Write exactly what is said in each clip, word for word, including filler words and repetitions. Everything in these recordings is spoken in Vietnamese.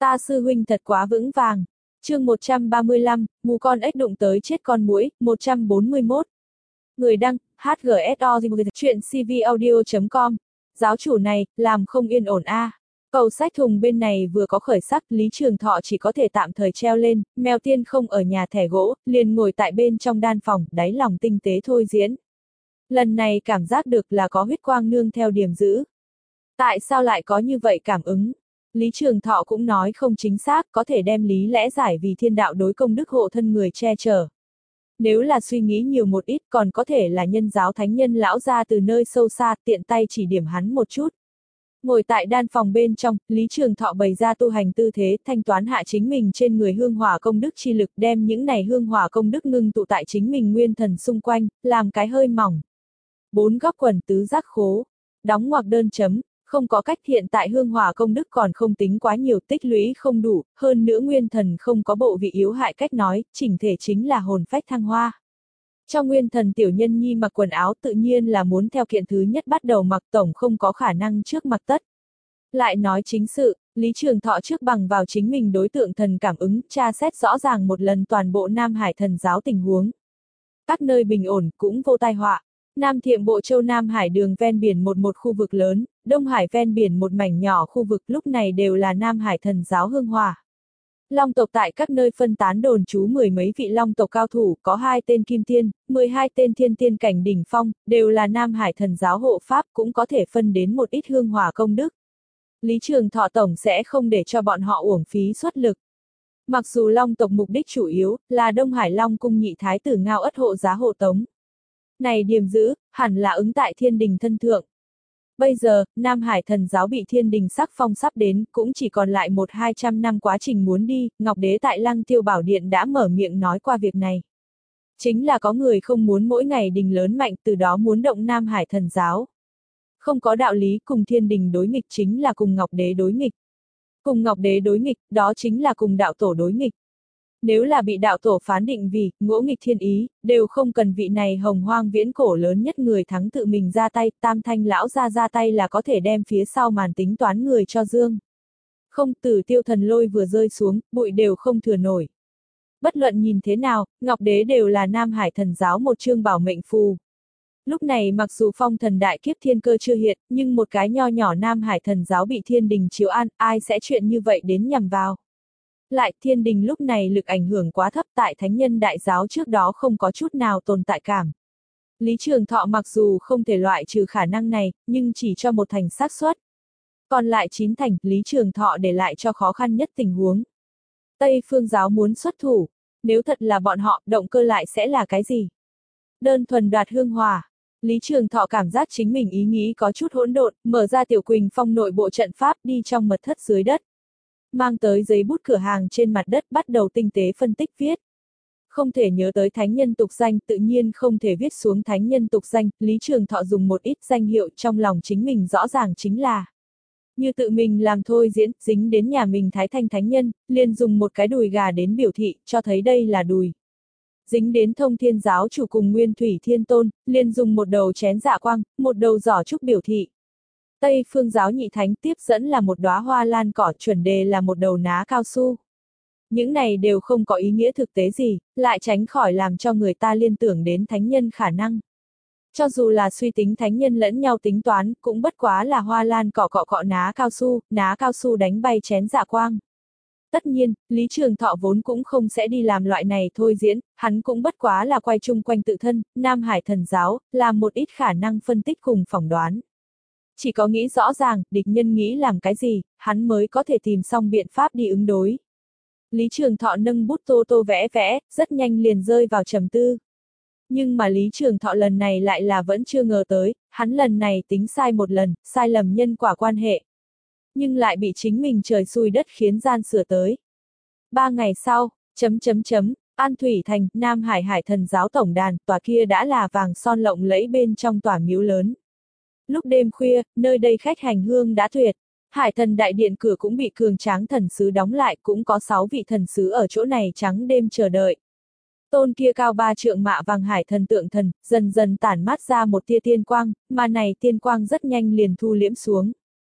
Ta sư huynh thật quá vững vàng. Chương một trăm ba mươi lăm, mù con ếch đụng tới chết con muỗi, một trăm bốn mươi mốt. Người đăng, hát giê ét o chuyện c v audio chấm com. Giáo chủ này, làm không yên ổn a. À. Cầu sách thùng bên này vừa có khởi sắc, Lý Trường Thọ chỉ có thể tạm thời treo lên, Mèo Tiên không ở nhà thẻ gỗ, liền ngồi tại bên trong đan phòng, đáy lòng tinh tế thôi diễn. Lần này cảm giác được là có huyết quang nương theo điểm giữ. Tại sao lại có như vậy cảm ứng? Lý Trường Thọ cũng nói không chính xác, có thể đem lý lẽ giải vì thiên đạo đối công đức hộ thân người che chở. Nếu là suy nghĩ nhiều một ít còn có thể là nhân giáo thánh nhân lão ra từ nơi sâu xa tiện tay chỉ điểm hắn một chút. Ngồi tại đan phòng bên trong, Lý Trường Thọ bày ra tu hành tư thế thanh toán hạ chính mình trên người hương hỏa công đức chi lực đem những này hương hỏa công đức ngưng tụ tại chính mình nguyên thần xung quanh, làm cái hơi mỏng. Bốn góc quần tứ giác khố, đóng ngoặc đơn chấm. Không có cách hiện tại hương hỏa công đức còn không tính quá nhiều tích lũy không đủ, hơn nữa nguyên thần không có bộ vị yếu hại cách nói, chỉnh thể chính là hồn phách thăng hoa. Trong nguyên thần tiểu nhân nhi mặc quần áo tự nhiên là muốn theo kiện thứ nhất bắt đầu mặc tổng không có khả năng trước mặc tất. Lại nói chính sự, Lý Trường Thọ trước bằng vào chính mình đối tượng thần cảm ứng, tra xét rõ ràng một lần toàn bộ Nam Hải thần giáo tình huống. Các nơi bình ổn cũng vô tai họa. Nam Thiệm Bộ Châu Nam Hải đường ven biển một một khu vực lớn, Đông Hải ven biển một mảnh nhỏ khu vực lúc này đều là Nam Hải thần giáo hương hỏa. Long tộc tại các nơi phân tán đồn trú mười mấy vị long tộc cao thủ, có hai tên kim tiên, mười hai tên thiên tiên cảnh đỉnh phong, đều là Nam Hải thần giáo hộ pháp cũng có thể phân đến một ít hương hỏa công đức. Lý Trường Thọ tổng sẽ không để cho bọn họ uổng phí xuất lực. Mặc dù long tộc mục đích chủ yếu là Đông Hải Long cung nhị thái tử Ngao Ất hộ giá hộ tống. Này điểm giữ, hẳn là ứng tại thiên đình thân thượng. Bây giờ, Nam Hải thần giáo bị thiên đình sắc phong sắp đến, cũng chỉ còn lại một hai trăm năm quá trình muốn đi, Ngọc Đế tại Lăng Tiêu Bảo Điện đã mở miệng nói qua việc này. Chính là có người không muốn mỗi ngày đình lớn mạnh từ đó muốn động Nam Hải thần giáo. Không có đạo lý cùng thiên đình đối nghịch chính là cùng Ngọc Đế đối nghịch. Cùng Ngọc Đế đối nghịch, đó chính là cùng đạo tổ đối nghịch. Nếu là bị đạo tổ phán định vì ngỗ nghịch thiên ý, đều không cần vị này hồng hoang viễn cổ lớn nhất người thắng tự mình ra tay, tam thanh lão ra ra tay là có thể đem phía sau màn tính toán người cho dương. Không, Tử Tiêu thần lôi vừa rơi xuống, bụi đều không thừa nổi. Bất luận nhìn thế nào, Ngọc Đế đều là Nam Hải thần giáo một chương bảo mệnh phù. Lúc này mặc dù phong thần đại kiếp thiên cơ chưa hiện, nhưng một cái nho nhỏ Nam Hải thần giáo bị thiên đình chiếu an, ai sẽ chuyện như vậy đến nhằm vào. Lại thiên đình lúc này lực ảnh hưởng quá thấp tại thánh nhân đại giáo trước đó không có chút nào tồn tại cảm. Lý Trường Thọ mặc dù không thể loại trừ khả năng này, nhưng chỉ cho một thành xác suất. Còn lại chín thành, Lý Trường Thọ để lại cho khó khăn nhất tình huống. Tây phương giáo muốn xuất thủ, nếu thật là bọn họ, động cơ lại sẽ là cái gì? Đơn thuần đoạt hương hỏa. Lý Trường Thọ cảm giác chính mình ý nghĩ có chút hỗn độn, mở ra Tiểu Quỳnh Phong nội bộ trận pháp đi trong mật thất dưới đất. Mang tới giấy bút cửa hàng trên mặt đất bắt đầu tinh tế phân tích viết. Không thể nhớ tới thánh nhân tục danh tự nhiên không thể viết xuống thánh nhân tục danh, Lý Trường Thọ dùng một ít danh hiệu trong lòng chính mình rõ ràng chính là. Như tự mình làm thôi diễn, dính đến nhà mình Thái Thanh thánh nhân, liền dùng một cái đùi gà đến biểu thị, cho thấy đây là đùi. Dính đến Thông Thiên giáo chủ cùng Nguyên Thủy Thiên Tôn, liền dùng một đầu chén dạ quang, một đầu giỏ trúc biểu thị. Tây phương giáo nhị thánh tiếp dẫn là một đóa hoa lan cỏ, chuẩn đề là một đầu ná cao su. Những này đều không có ý nghĩa thực tế gì, lại tránh khỏi làm cho người ta liên tưởng đến thánh nhân khả năng. Cho dù là suy tính thánh nhân lẫn nhau tính toán, cũng bất quá là hoa lan cỏ cọ cọ ná cao su, ná cao su đánh bay chén dạ quang. Tất nhiên, Lý Trường Thọ vốn cũng không sẽ đi làm loại này thôi diễn, hắn cũng bất quá là quay chung quanh tự thân, Nam Hải thần giáo, làm một ít khả năng phân tích cùng phỏng đoán. Chỉ có nghĩ rõ ràng, địch nhân nghĩ làm cái gì, hắn mới có thể tìm xong biện pháp đi ứng đối. Lý Trường Thọ nâng bút tô tô vẽ vẽ, rất nhanh liền rơi vào trầm tư. Nhưng mà Lý Trường Thọ lần này lại là vẫn chưa ngờ tới, hắn lần này tính sai một lần, sai lầm nhân quả quan hệ. Nhưng lại bị chính mình trời xui đất khiến gian sửa tới. Ba ngày sau, chấm chấm chấm, An Thủy Thành, Nam Hải Hải thần giáo tổng đàn, tòa kia đã là vàng son lộng lẫy bên trong tòa miếu lớn. Lúc đêm khuya, nơi đây khách hành hương đã tuyệt. Hải thần đại điện cửa cũng bị cường tráng thần sứ đóng lại, cũng có sáu vị thần sứ ở chỗ này trắng đêm chờ đợi. Tôn kia cao ba trượng mạ vàng hải thần tượng thần, dần dần tản mát ra một tia tiên quang, mà này tiên quang rất nhanh liền thu liễm xuống.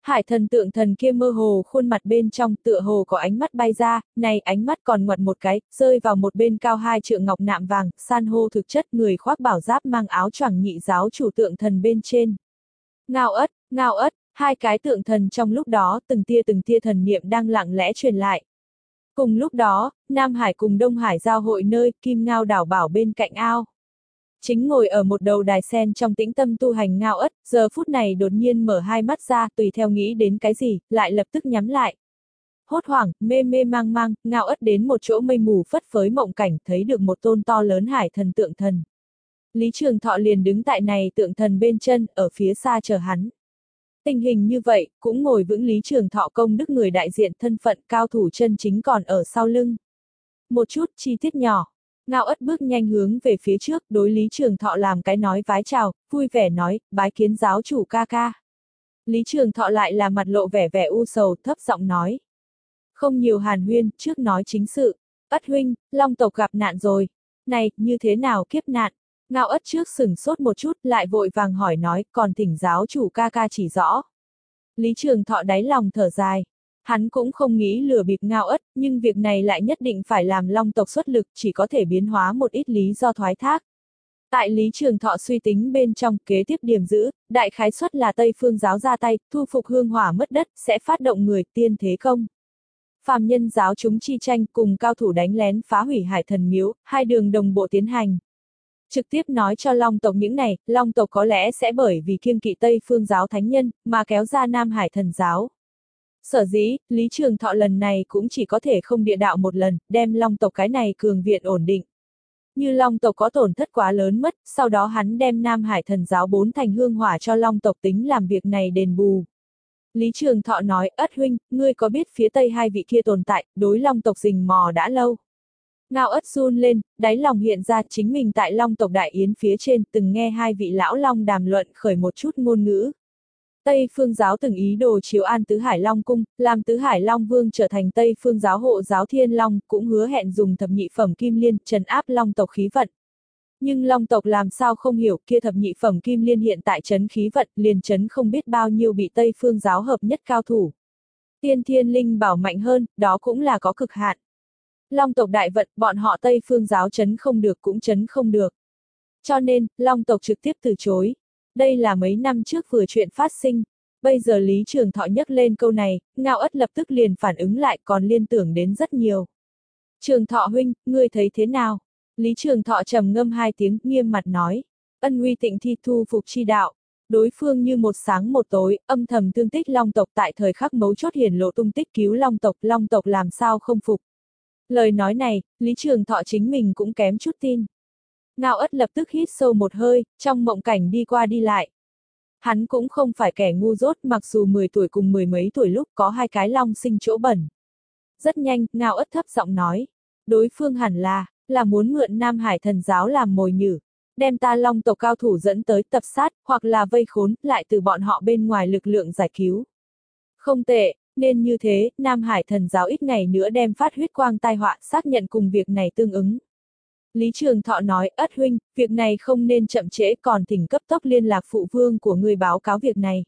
Hải thần tượng thần kia mơ hồ khuôn mặt bên trong tựa hồ có ánh mắt bay ra, này ánh mắt còn ngoặt một cái, rơi vào một bên cao hai trượng ngọc nạm vàng, san hô thực chất người khoác bảo giáp mang áo choàng nhị giáo chủ tượng thần bên trên. Ngao ất, ngao ất, hai cái tượng thần trong lúc đó từng tia từng tia thần niệm đang lặng lẽ truyền lại. Cùng lúc đó, Nam Hải cùng Đông Hải giao hội nơi Kim Ngao đảo bảo bên cạnh ao. Chính ngồi ở một đầu đài sen trong tĩnh tâm tu hành Ngao ất, giờ phút này đột nhiên mở hai mắt ra tùy theo nghĩ đến cái gì, lại lập tức nhắm lại. Hốt hoảng, mê mê mang mang, Ngao ất đến một chỗ mây mù phất phới mộng cảnh thấy được một tôn to lớn hải thần tượng thần. Lý Trường Thọ liền đứng tại này tượng thần bên chân, ở phía xa chờ hắn. Tình hình như vậy, cũng ngồi vững Lý Trường Thọ công đức người đại diện thân phận cao thủ chân chính còn ở sau lưng. Một chút chi tiết nhỏ. Ngao ất bước nhanh hướng về phía trước, đối Lý Trường Thọ làm cái nói vái chào, vui vẻ nói, bái kiến giáo chủ ca ca. Lý Trường Thọ lại là mặt lộ vẻ vẻ u sầu, thấp giọng nói. Không nhiều hàn huyên, trước nói chính sự. Ất huynh, Long tộc gặp nạn rồi. Này, như thế nào kiếp nạn? Ngao ất trước sửng sốt một chút, lại vội vàng hỏi nói, còn thỉnh giáo chủ ca ca chỉ rõ. Lý Trường Thọ đáy lòng thở dài. Hắn cũng không nghĩ lừa bịp Ngao ất, nhưng việc này lại nhất định phải làm Long tộc xuất lực, chỉ có thể biến hóa một ít lý do thoái thác. Tại Lý Trường Thọ suy tính bên trong, kế tiếp điểm giữ, đại khái suất là Tây Phương giáo ra tay, thu phục hương hỏa mất đất, sẽ phát động người tiên thế công. Phàm nhân giáo chúng chi tranh cùng cao thủ đánh lén phá hủy hải thần miếu, hai đường đồng bộ tiến hành. Trực tiếp nói cho Long tộc những này, Long tộc có lẽ sẽ bởi vì kiêng kỵ Tây Phương giáo thánh nhân, mà kéo ra Nam Hải thần giáo. Sở dĩ, Lý Trường Thọ lần này cũng chỉ có thể không địa đạo một lần, đem Long tộc cái này cường viện ổn định. Như Long tộc có tổn thất quá lớn mất, sau đó hắn đem Nam Hải thần giáo bốn thành hương hỏa cho Long tộc tính làm việc này đền bù. Lý Trường Thọ nói, ất huynh, ngươi có biết phía Tây hai vị kia tồn tại, đối Long tộc rình mò đã lâu. Ngao ất run lên, đáy lòng hiện ra chính mình tại Long tộc đại yến phía trên từng nghe hai vị lão Long đàm luận khởi một chút ngôn ngữ. Tây Phương giáo từng ý đồ chiếu an Tứ Hải Long cung, làm Tứ Hải Long Vương trở thành Tây Phương giáo hộ giáo Thiên Long, cũng hứa hẹn dùng thập nhị phẩm kim liên trấn áp Long tộc khí vận. Nhưng Long tộc làm sao không hiểu kia thập nhị phẩm kim liên hiện tại trấn khí vận, liền trấn không biết bao nhiêu bị Tây Phương giáo hợp nhất cao thủ. Tiên Thiên Linh bảo mạnh hơn, đó cũng là có cực hạn. Long tộc đại vận, bọn họ Tây Phương giáo trấn không được cũng trấn không được. Cho nên, Long tộc trực tiếp từ chối. Đây là mấy năm trước vừa chuyện phát sinh. Bây giờ Lý Trường Thọ nhắc lên câu này, Ngao ất lập tức liền phản ứng lại còn liên tưởng đến rất nhiều. Trường Thọ huynh, ngươi thấy thế nào? Lý Trường Thọ trầm ngâm hai tiếng, nghiêm mặt nói. Ân uy tịnh thi thu phục chi đạo. Đối phương như một sáng một tối, âm thầm tương tích Long tộc tại thời khắc mấu chốt hiển lộ tung tích cứu Long tộc, Long tộc làm sao không phục. Lời nói này, Lý Trường Thọ chính mình cũng kém chút tin. Ngao ất lập tức hít sâu một hơi, trong mộng cảnh đi qua đi lại. Hắn cũng không phải kẻ ngu dốt, mặc dù mười tuổi cùng mười mấy tuổi lúc có hai cái long sinh chỗ bẩn. Rất nhanh, Ngao ất thấp giọng nói. Đối phương hẳn là, là muốn mượn Nam Hải thần giáo làm mồi nhử. Đem ta Long tộc cao thủ dẫn tới tập sát, hoặc là vây khốn, lại từ bọn họ bên ngoài lực lượng giải cứu. Không tệ. Nên như thế, Nam Hải thần giáo ít ngày nữa đem phát huyết quang tai họa xác nhận cùng việc này tương ứng. Lý Trường Thọ nói, ất huynh, việc này không nên chậm trễ còn thỉnh cấp tốc liên lạc phụ vương của người báo cáo việc này.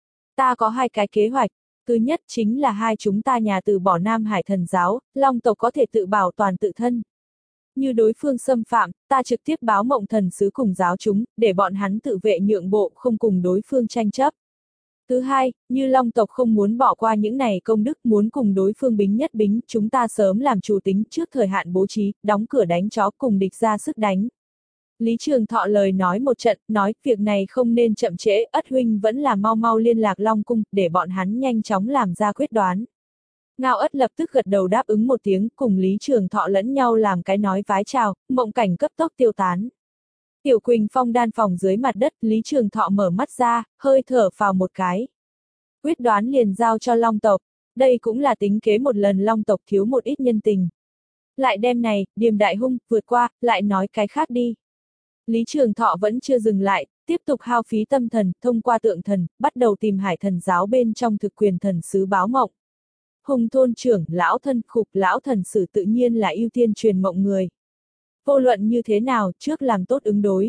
Ta có hai cái kế hoạch, thứ nhất chính là hai chúng ta nhà từ bỏ Nam Hải thần giáo, Long tộc có thể tự bảo toàn tự thân. Như đối phương xâm phạm, ta trực tiếp báo Mộng Thần sứ cùng giáo chúng, để bọn hắn tự vệ nhượng bộ không cùng đối phương tranh chấp. Thứ hai, như Long tộc không muốn bỏ qua những này công đức muốn cùng đối phương bính nhất bính, chúng ta sớm làm chủ tính trước thời hạn bố trí, đóng cửa đánh chó cùng địch ra sức đánh. Lý Trường Thọ lời nói một trận, nói, việc này không nên chậm trễ, ất huynh vẫn là mau mau liên lạc Long cung, để bọn hắn nhanh chóng làm ra quyết đoán. Ngao ất lập tức gật đầu đáp ứng một tiếng, cùng Lý Trường Thọ lẫn nhau làm cái nói vái chào, mộng cảnh cấp tốc tiêu tán. Tiểu Quỳnh Phong đan phòng dưới mặt đất, Lý Trường Thọ mở mắt ra, hơi thở phào một cái. Quyết đoán liền giao cho Long tộc, đây cũng là tính kế một lần Long tộc thiếu một ít nhân tình. Lại đêm này, Điềm Đại Hung, vượt qua, lại nói cái khác đi. Lý Trường Thọ vẫn chưa dừng lại, tiếp tục hao phí tâm thần, thông qua tượng thần, bắt đầu tìm Hải thần giáo bên trong thực quyền thần sứ báo mộng. Hùng thôn trưởng, lão thân khục, lão thần sử tự nhiên là ưu tiên truyền mộng người. Vô luận như thế nào, trước làm tốt ứng đối.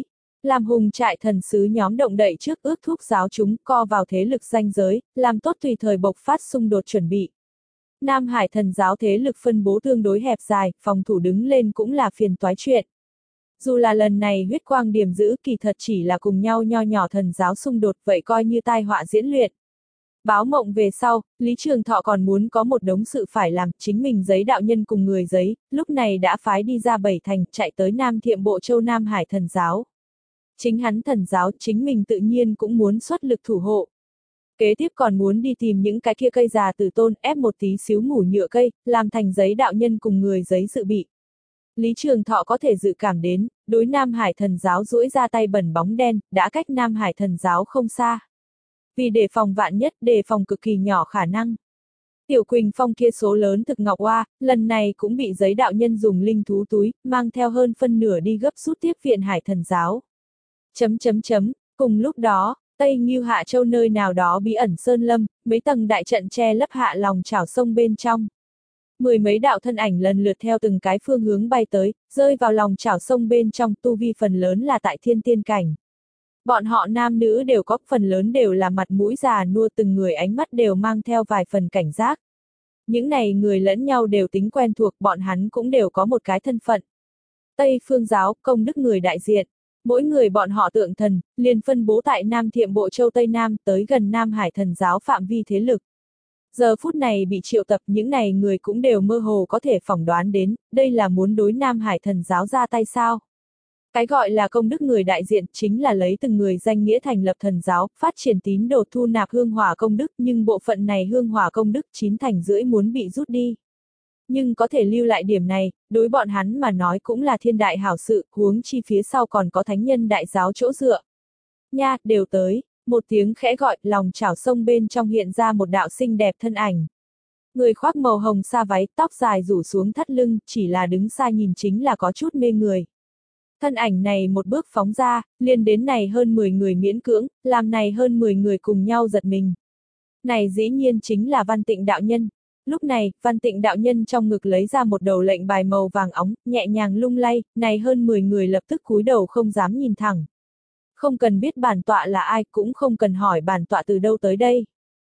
làm hùng trại thần sứ nhóm động đậy trước ước thúc giáo chúng co vào thế lực ranh giới, làm tốt tùy thời bộc phát xung đột chuẩn bị. Nam Hải thần giáo thế lực phân bố tương đối hẹp dài, phòng thủ đứng lên cũng là phiền toái chuyện. Dù là lần này huyết quang điểm giữ kỳ thật chỉ là cùng nhau nho nhỏ thần giáo xung đột, vậy coi như tai họa diễn luyện. Báo mộng về sau, Lý Trường Thọ còn muốn có một đống sự phải làm, chính mình giấy đạo nhân cùng người giấy, lúc này đã phái đi ra bảy thành, chạy tới Nam Thiệm Bộ Châu Nam Hải thần giáo. Chính hắn thần giáo, chính mình tự nhiên cũng muốn xuất lực thủ hộ. Kế tiếp còn muốn đi tìm những cái kia cây già tử tôn, ép một tí xíu mủ nhựa cây, làm thành giấy đạo nhân cùng người giấy dự bị. Lý Trường Thọ có thể dự cảm đến, đối Nam Hải thần giáo duỗi ra tay bẩn bóng đen, đã cách Nam Hải thần giáo không xa. Vì đề phòng vạn nhất, đề phòng cực kỳ nhỏ khả năng. Tiểu Quỳnh Phong kia số lớn thực ngọc oa, lần này cũng bị giấy đạo nhân dùng linh thú túi, mang theo hơn phân nửa đi gấp rút tiếp viện Hải thần giáo. Chấm chấm chấm, cùng lúc đó, Tây Ngưu Hạ Châu nơi nào đó bí ẩn sơn lâm, mấy tầng đại trận che lấp hạ lòng chảo sông bên trong. Mười mấy đạo thân ảnh lần lượt theo từng cái phương hướng bay tới, rơi vào lòng chảo sông bên trong, tu vi phần lớn là tại thiên tiên cảnh. Bọn họ nam nữ đều có, phần lớn đều là mặt mũi già nua, từng người ánh mắt đều mang theo vài phần cảnh giác. Những này người lẫn nhau đều tính quen thuộc, bọn hắn cũng đều có một cái thân phận. Tây Phương giáo, công đức người đại diện. Mỗi người bọn họ tượng thần, liền phân bố tại Nam Thiệm Bộ Châu Tây Nam, tới gần Nam Hải thần giáo phạm vi thế lực. Giờ phút này bị triệu tập, những này người cũng đều mơ hồ có thể phỏng đoán đến, đây là muốn đối Nam Hải thần giáo ra tay sao. Cái gọi là công đức người đại diện chính là lấy từng người danh nghĩa thành lập thần giáo, phát triển tín đồ thu nạp hương hỏa công đức, nhưng bộ phận này hương hỏa công đức chín thành rưỡi muốn bị rút đi. Nhưng có thể lưu lại điểm này, đối bọn hắn mà nói cũng là thiên đại hảo sự, huống chi phía sau còn có thánh nhân đại giáo chỗ dựa. Nha, đều tới, một tiếng khẽ gọi, lòng chảo sông bên trong hiện ra một đạo xinh đẹp thân ảnh. Người khoác màu hồng sa váy, tóc dài rủ xuống thắt lưng, chỉ là đứng xa nhìn chính là có chút mê người. Thân ảnh này một bước phóng ra, liền đến này hơn mười người miễn cưỡng, làm này hơn mười người cùng nhau giật mình. Này dĩ nhiên chính là Văn Tịnh đạo nhân. Lúc này, Văn Tịnh đạo nhân trong ngực lấy ra một đầu lệnh bài màu vàng óng, nhẹ nhàng lung lay, này hơn mười người lập tức cúi đầu không dám nhìn thẳng. Không cần biết bản tọa là ai, cũng không cần hỏi bản tọa từ đâu tới đây.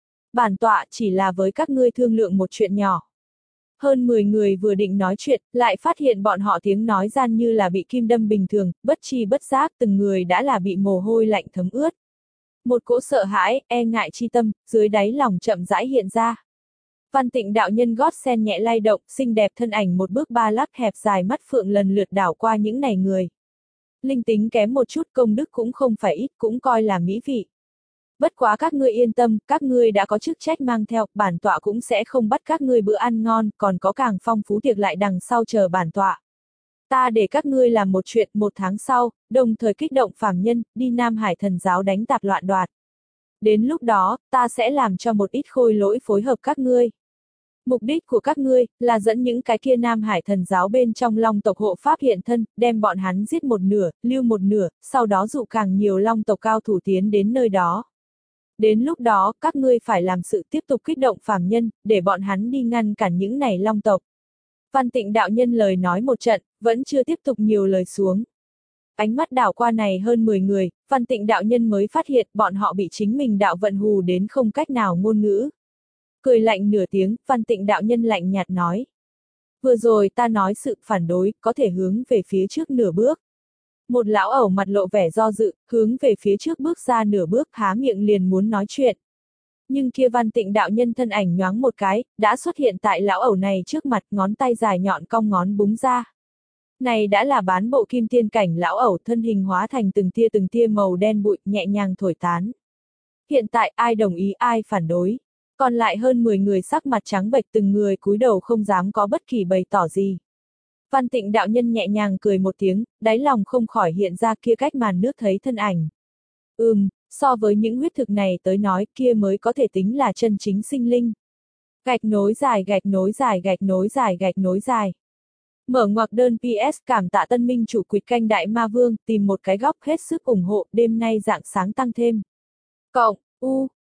Bản tọa chỉ là với các ngươi thương lượng một chuyện nhỏ. Hơn mười người vừa định nói chuyện, lại phát hiện bọn họ tiếng nói gian như là bị kim đâm bình thường, bất chi bất giác từng người đã là bị mồ hôi lạnh thấm ướt. Một cỗ sợ hãi, e ngại chi tâm, dưới đáy lòng chậm rãi hiện ra. Văn Tịnh đạo nhân gót sen nhẹ lay động, xinh đẹp thân ảnh một bước ba lắc hẹp dài mắt phượng lần lượt đảo qua những này người. Linh tính kém một chút, công đức cũng không phải ít, cũng coi là mỹ vị. Bất quá các ngươi yên tâm, các ngươi đã có chức trách mang theo, bản tọa cũng sẽ không bắt các ngươi bữa ăn ngon, còn có càng phong phú tiệc lại đằng sau chờ bản tọa. Ta để các ngươi làm một chuyện, một tháng sau, đồng thời kích động phàm nhân, đi Nam Hải thần giáo đánh tạp loạn đoạt. Đến lúc đó, ta sẽ làm cho một ít khôi lỗi phối hợp các ngươi. Mục đích của các ngươi, là dẫn những cái kia Nam Hải thần giáo bên trong Long tộc hộ pháp hiện thân, đem bọn hắn giết một nửa, lưu một nửa, sau đó dụ càng nhiều Long tộc cao thủ tiến đến nơi đó. Đến lúc đó, các ngươi phải làm sự tiếp tục kích động phàm nhân, để bọn hắn đi ngăn cản những này Long tộc. Văn Tịnh đạo nhân lời nói một trận, vẫn chưa tiếp tục nhiều lời xuống. Ánh mắt đảo qua này hơn mười người, Văn Tịnh đạo nhân mới phát hiện bọn họ bị chính mình đạo vận hù đến không cách nào ngôn ngữ. Cười lạnh nửa tiếng, Văn Tịnh đạo nhân lạnh nhạt nói. Vừa rồi ta nói sự phản đối, có thể hướng về phía trước nửa bước. Một lão ẩu mặt lộ vẻ do dự, hướng về phía trước bước ra nửa bước, há miệng liền muốn nói chuyện. Nhưng kia Văn Tịnh đạo nhân thân ảnh nhoáng một cái, đã xuất hiện tại lão ẩu này trước mặt, ngón tay dài nhọn cong ngón búng ra. Này đã là bán bộ kim tiên cảnh lão ẩu, thân hình hóa thành từng tia từng tia màu đen bụi, nhẹ nhàng thổi tán. Hiện tại ai đồng ý ai phản đối. Còn lại hơn mười người sắc mặt trắng bệch, từng người cúi đầu không dám có bất kỳ bày tỏ gì. Văn Tịnh đạo nhân nhẹ nhàng cười một tiếng, đáy lòng không khỏi hiện ra kia cách màn nước thấy thân ảnh. Ừm, so với những huyết thực này tới nói, kia mới có thể tính là chân chính sinh linh. Gạch nối dài gạch nối dài gạch nối dài gạch nối dài. Mở ngoặc đơn pê ét cảm tạ tân minh chủ quỵt canh đại ma vương, tìm một cái góc hết sức ủng hộ, đêm nay rạng sáng tăng thêm. Cộng, u,